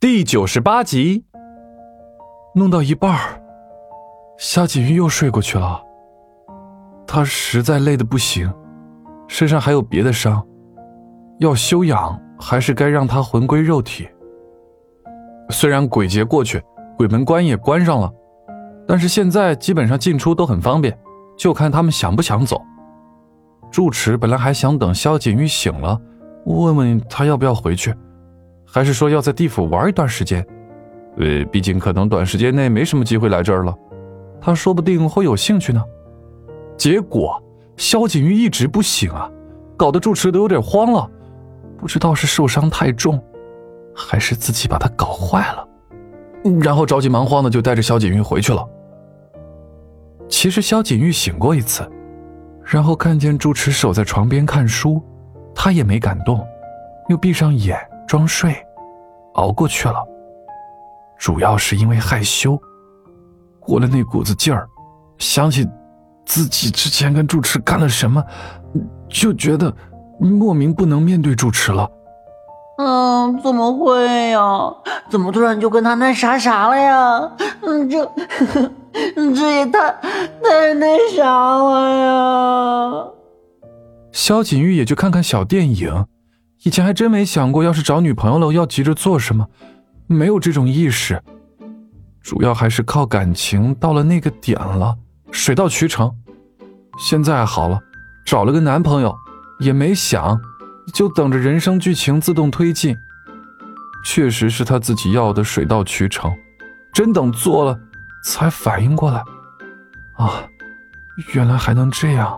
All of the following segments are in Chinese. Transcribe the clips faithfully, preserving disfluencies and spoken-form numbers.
第九十八集。弄到一半儿，夏锦玉又睡过去了。他实在累得不行，身上还有别的伤，要休养还是该让他魂归肉体。虽然鬼节过去，鬼门关也关上了，但是现在基本上进出都很方便，就看他们想不想走。住持本来还想等萧锦玉醒了，问问他要不要回去，还是说要在地府玩一段时间。呃，毕竟可能短时间内没什么机会来这儿了，他说不定会有兴趣呢。结果萧锦玉一直不醒啊，搞得住持都有点慌了，不知道是受伤太重，还是自己把他搞坏了。然后着急忙慌的就带着萧锦玉回去了。其实萧锦玉醒过一次，然后看见住持守在床边看书，他也没敢动，又闭上眼装睡，熬过去了。主要是因为害羞，过了那股子劲儿，想起自己之前跟住持干了什么，就觉得莫名不能面对住持了。 嗯，怎么会呀？怎么突然就跟他那啥啥了呀？嗯，这这也太太那啥了呀！ 萧锦玉也就看看小电影，以前还真没想过，要是找女朋友了要急着做什么，没有这种意识。主要还是靠感情，到了那个点了，水到渠成。现在好了，找了个男朋友，也没想，就等着人生剧情自动推进。确实是他自己要的水到渠成，真等做了才反应过来，啊，原来还能这样。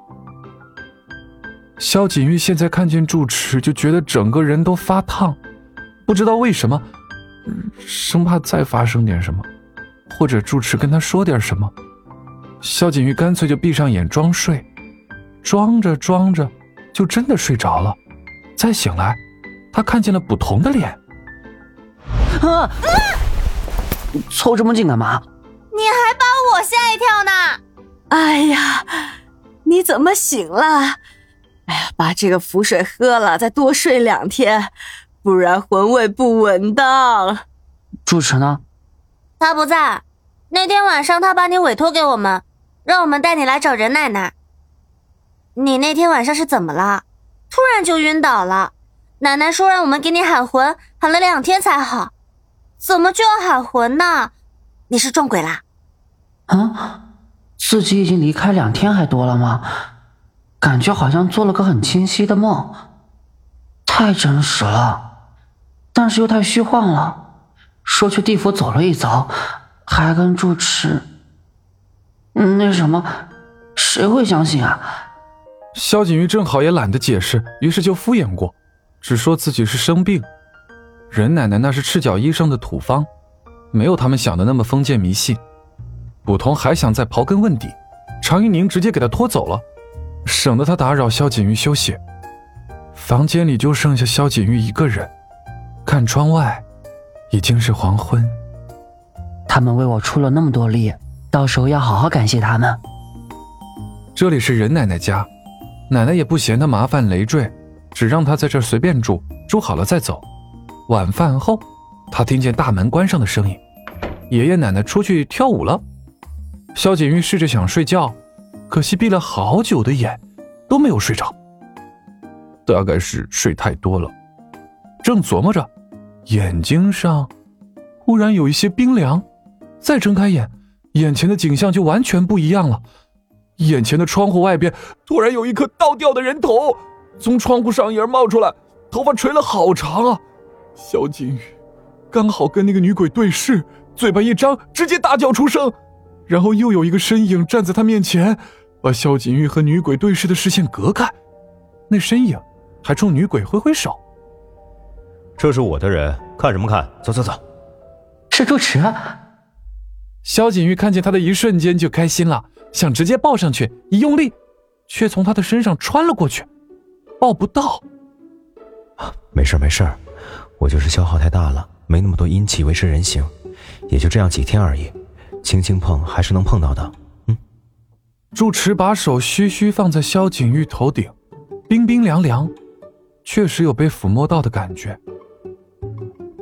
萧锦玉现在看见住持就觉得整个人都发烫，不知道为什么，生怕再发生点什么，或者住持跟他说点什么。萧锦玉干脆就闭上眼装睡，装着装着就真的睡着了。再醒来，他看见了捕童的脸。 啊！凑这么近干嘛？ 你还把我吓一跳呢！ 哎呀，你怎么醒了？哎呀，把这个符水喝了，再多睡两天，不然魂位不稳当。 住持呢？ 他不在，那天晚上他把你委托给我们，让我们带你来找任奶奶。你那天晚上是怎么了？突然就晕倒了，奶奶说让我们给你喊魂，喊了两天才好。怎么就要喊魂呢？你是撞鬼啦？ 啊，自己已经离开两天还多了吗？感觉好像做了个很清晰的梦，太真实了，但是又太虚幻了。说去地府走了一遭，还跟住持，嗯，那什么，谁会相信啊？ 萧锦玉正好也懒得解释，于是就敷衍过，只说自己是生病。任奶奶那是赤脚医生的土方，没有他们想的那么封建迷信。捕童还想再刨根问底，常玉宁直接给他拖走了，省得他打扰萧锦玉休息。房间里就剩下萧锦玉一个人，看窗外已经是黄昏。 他们为我出了那么多力，到时候要好好感谢他们。 这里是任奶奶家，奶奶也不嫌他麻烦累赘，只让他在这儿随便住，住好了再走。晚饭后，他听见大门关上的声音，爷爷奶奶出去跳舞了。萧锦玉试着想睡觉，可惜闭了好久的眼都没有睡着，大概是睡太多了。正琢磨着，眼睛上忽然有一些冰凉，再睁开眼，眼前的景象就完全不一样了。眼前的窗户外边突然有一颗倒吊的人头从窗户上沿冒出来，头发垂了好长啊。萧锦玉刚好跟那个女鬼对视，嘴巴一张，直接大叫出声，然后又有一个身影站在他面前，把萧锦玉和女鬼对视的视线隔开。那身影还冲女鬼挥挥手。 这是我的人，看什么看，走走走。 是住持。 萧锦玉看见他的一瞬间就开心了，想直接抱上去，一用力却从他的身上穿了过去，抱不到。 没事没事，我就是消耗太大了，没那么多阴气维持人形，也就这样几天而已，轻轻碰还是能碰到的。嗯。 住持把手虚虚放在萧锦玉头顶，冰冰凉凉，确实有被抚摸到的感觉。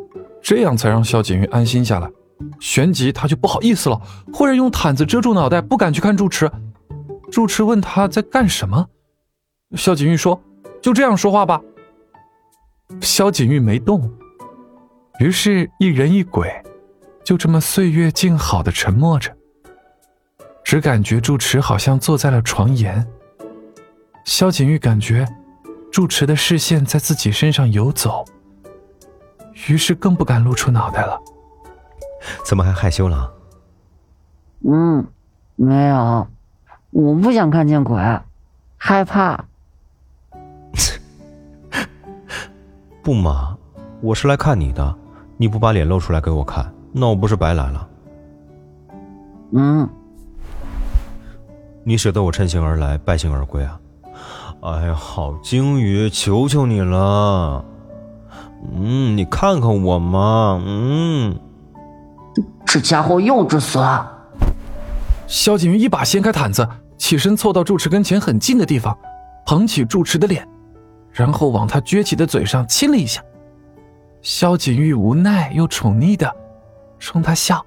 这样才让萧景玉安心下来。旋即他就不好意思了，忽然用毯子遮住脑袋，不敢去看住持。住持问他在干什么，萧景玉说：“就这样说话吧。”萧景玉没动，于是一人一鬼就这么岁月静好的沉默着，只感觉住持好像坐在了床沿。萧景玉感觉住持的视线在自己身上游走，于是更不敢露出脑袋了。 怎么还害羞了？ 嗯，没有，我不想看见鬼，害怕。 不嘛，我是来看你的，你不把脸露出来给我看，那我不是白来了？ 嗯， 你舍得我趁兴而来，败兴而归啊？哎呀，好鲸鱼，求求你了。嗯，你看看我嘛，嗯。 这家伙幼稚死了。 萧景玉一把掀开毯子，起身凑到住持跟前很近的地方，捧起住持的脸，然后往他撅起的嘴上亲了一下。萧景玉无奈又宠溺的冲他笑。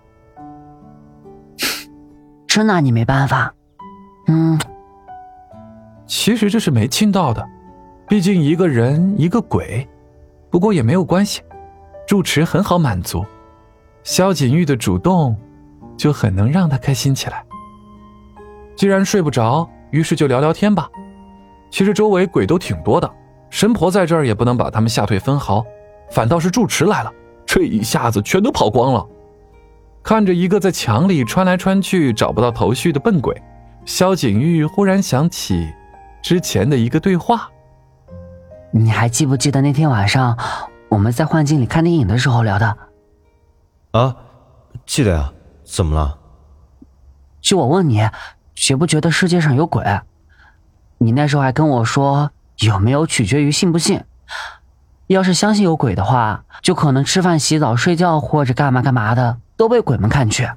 真拿你没办法。嗯， 其实这是没亲到的，毕竟一个人一个鬼，不过也没有关系，住持很好满足。萧景玉的主动就很能让他开心起来。既然睡不着，于是就聊聊天吧。其实周围鬼都挺多的，神婆在这儿也不能把他们吓退分毫，反倒是住持来了，这一下子全都跑光了。看着一个在墙里穿来穿去找不到头绪的笨鬼，萧景玉忽然想起之前的一个对话。 你还记不记得那天晚上我们在幻境里看电影的时候聊的？ 啊，记得呀，怎么了？ 就我问你，觉不觉得世界上有鬼？你那时候还跟我说，有没有取决于信不信。要是相信有鬼的话，就可能吃饭、洗澡、睡觉或者干嘛干嘛的都被鬼们看去。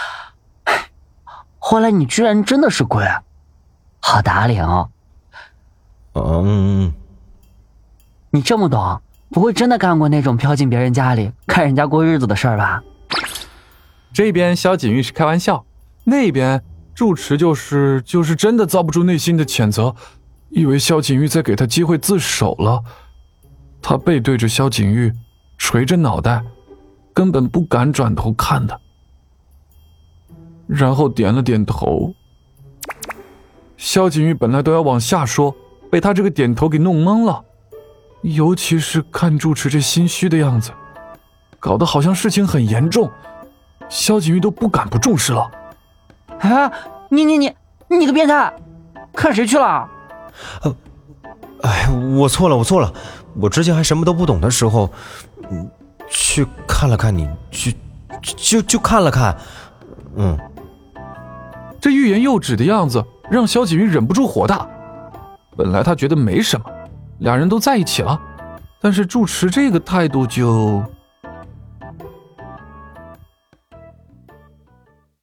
后来你居然真的是鬼，好打脸哦。 嗯， 你这么懂，不会真的干过那种飘进别人家里看人家过日子的事儿吧？ 这边萧景玉是开玩笑，那边住持就是就是真的遭不住内心的谴责，以为萧景玉在给他机会自首了。他背对着萧景玉，垂着脑袋，根本不敢转头看他，然后点了点头。萧景玉本来都要往下说，被他这个点头给弄懵了，尤其是看住持这心虚的样子，搞得好像事情很严重，萧景玉都不敢不重视了。 啊，你你你你个变态，看谁去了？ 呃，哎，我错了，我错了，我之前还什么都不懂的时候，嗯，去看了看你，去就就看了看，嗯。 这欲言又止的样子让萧景玉忍不住火大。本来他觉得没什么，俩人都在一起了，但是住持这个态度就